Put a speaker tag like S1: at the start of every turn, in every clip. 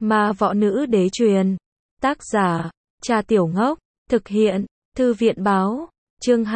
S1: Ma Võ Nữ Đế truyền. Tác giả, Trà Tiểu Ngốc. Thực hiện, Thư viện Báo. Chương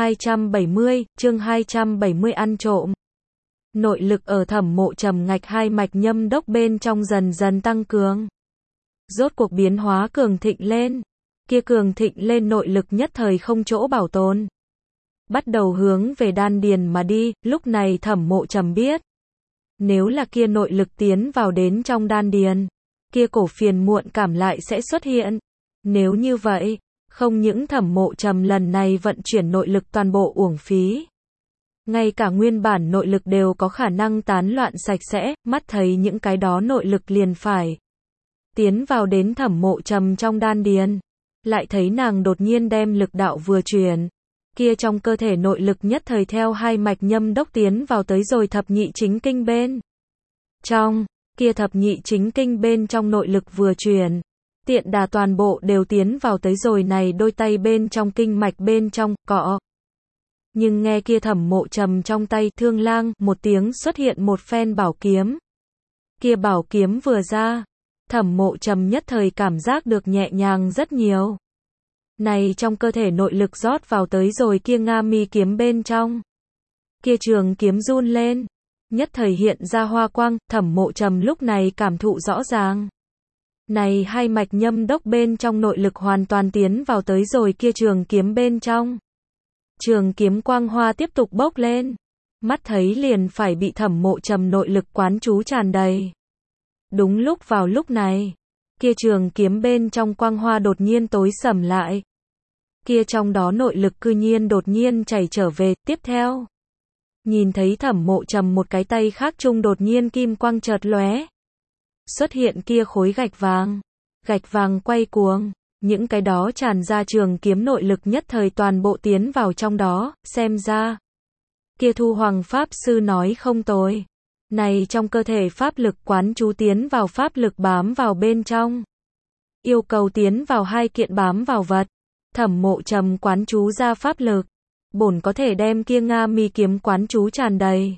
S1: 270 ăn trộm. Nội lực ở Thẩm Mộ Trầm ngạch hai mạch nhâm đốc bên trong dần dần tăng cường. Rốt cuộc biến hóa cường thịnh lên. Kia cường thịnh lên nội lực nhất thời không chỗ bảo tồn. Bắt đầu hướng về đan điền mà đi, lúc này Thẩm Mộ Trầm biết. Nếu là kia nội lực tiến vào đến trong đan điền, kia cổ phiền muộn cảm lại sẽ xuất hiện. Nếu như vậy, không những Thẩm Mộ Trầm lần này vận chuyển nội lực toàn bộ uổng phí. Ngay cả nguyên bản nội lực đều có khả năng tán loạn sạch sẽ, mắt thấy những cái đó nội lực liền phải tiến vào đến Thẩm Mộ Trầm trong đan điền. Lại thấy nàng đột nhiên đem lực đạo vừa chuyển. Kia trong cơ thể nội lực nhất thời theo hai mạch nhâm đốc tiến vào tới rồi thập nhị chính kinh bên trong, kia thập nhị chính kinh bên trong nội lực vừa chuyển, tiện đà toàn bộ đều tiến vào tới rồi này đôi tay bên trong kinh mạch bên trong, cọ. Nhưng nghe kia Thẩm Mộ Trầm trong tay thương lang, một tiếng xuất hiện một phen bảo kiếm. Kia bảo kiếm vừa ra, Thẩm Mộ Trầm nhất thời cảm giác được nhẹ nhàng rất nhiều. Này trong cơ thể nội lực rót vào tới rồi kia Nga mi kiếm bên trong. Kia trường kiếm run lên, nhất thời hiện ra hoa quang, Thẩm Mộ Trầm lúc này cảm thụ rõ ràng. Này hai mạch nhâm đốc bên trong nội lực hoàn toàn tiến vào tới rồi kia trường kiếm bên trong. Trường kiếm quang hoa tiếp tục bốc lên, mắt thấy liền phải bị Thẩm Mộ Trầm nội lực quán chú tràn đầy. Đúng lúc vào lúc này, kia trường kiếm bên trong quang hoa đột nhiên tối sầm lại. Kia trong đó nội lực cư nhiên đột nhiên chảy trở về, tiếp theo. Nhìn thấy Thẩm Mộ Trầm một cái tay khác trung đột nhiên kim quang chợt lóe. Xuất hiện kia khối gạch vàng quay cuồng, những cái đó tràn ra trường kiếm nội lực nhất thời toàn bộ tiến vào trong đó, xem ra. Kia Thu Hoàng Pháp Sư nói không tồi. Này trong cơ thể pháp lực quán chú tiến vào pháp lực bám vào bên trong. Yêu cầu tiến vào hai kiện bám vào vật. Thẩm Mộ Trầm quán chú ra pháp lực, bổn có thể đem kia Nga mi kiếm quán chú tràn đầy.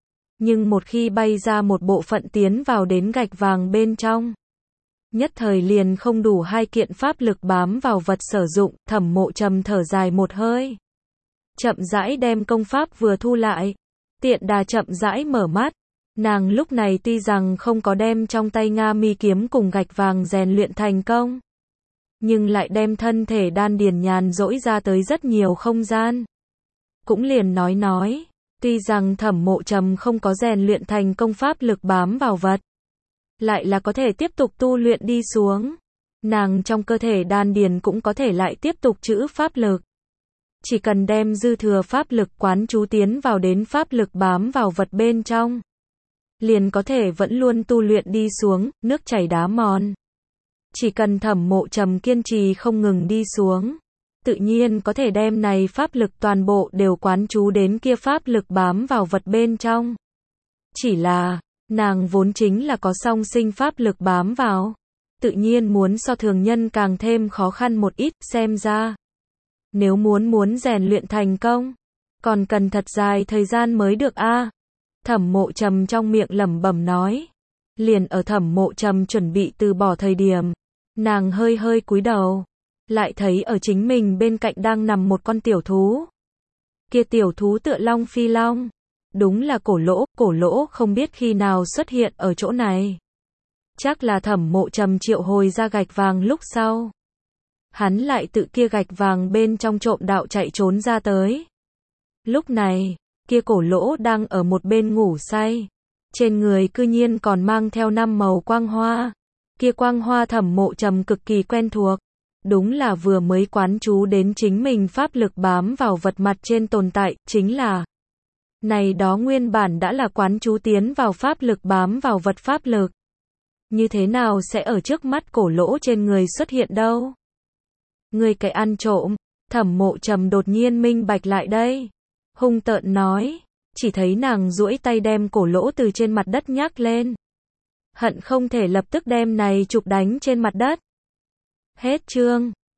S1: Nhưng một khi bay ra một bộ phận tiến vào đến gạch vàng bên trong, nhất thời liền không đủ hai kiện pháp lực bám vào vật sử dụng, Thẩm Mộ Trầm thở dài một hơi. Chậm rãi đem công pháp vừa thu lại, tiện đà chậm rãi mở mắt. Nàng lúc này tuy rằng không có đem trong tay Nga mi kiếm cùng gạch vàng rèn luyện thành công, nhưng lại đem thân thể đan điền nhàn rỗi ra tới rất nhiều không gian. Cũng liền nói, tuy rằng Thẩm Mộ Trầm không có rèn luyện thành công pháp lực bám vào vật, lại là có thể tiếp tục tu luyện đi xuống. Nàng trong cơ thể đan điền cũng có thể lại tiếp tục trữ pháp lực. Chỉ cần đem dư thừa pháp lực quán chú tiến vào đến pháp lực bám vào vật bên trong, liền có thể vẫn luôn tu luyện đi xuống, nước chảy đá mòn. Chỉ cần Thẩm Mộ Trầm kiên trì không ngừng đi xuống, tự nhiên có thể đem này pháp lực toàn bộ đều quán chú đến kia pháp lực bám vào vật bên trong. Chỉ là, nàng vốn chính là có song sinh pháp lực bám vào, tự nhiên muốn so thường nhân càng thêm khó khăn một ít, xem ra. Nếu muốn rèn luyện thành công, còn cần thật dài thời gian mới được a. Thẩm Mộ Trầm trong miệng lẩm bẩm nói. Liền ở Thẩm Mộ Trầm chuẩn bị từ bỏ thời điểm, nàng hơi cúi đầu, lại thấy ở chính mình bên cạnh đang nằm một con tiểu thú. Kia tiểu thú tựa long phi long, đúng là Cổ Lỗ không biết khi nào xuất hiện ở chỗ này. Chắc là Thẩm Mộ Trầm triệu hồi ra gạch vàng lúc sau. Hắn lại tự kia gạch vàng bên trong trộm đạo chạy trốn ra tới. Lúc này, kia Cổ Lỗ đang ở một bên ngủ say. Trên người cư nhiên còn mang theo 5 màu quang hoa. Kia quang hoa Thẩm Mộ Trầm cực kỳ quen thuộc. Đúng là vừa mới quán chú đến chính mình pháp lực bám vào vật mặt trên tồn tại, chính là này đó nguyên bản đã là quán chú tiến vào pháp lực bám vào vật pháp lực. Như thế nào sẽ ở trước mắt Cổ Lỗ trên người xuất hiện đâu? Người cái ăn trộm, Thẩm Mộ Trầm đột nhiên minh bạch lại đây. Hung tợn nói, chỉ thấy nàng duỗi tay đem Cổ Lỗ từ trên mặt đất nhắc lên. Hận không thể lập tức đem này chụp đánh trên mặt đất. Hết chương.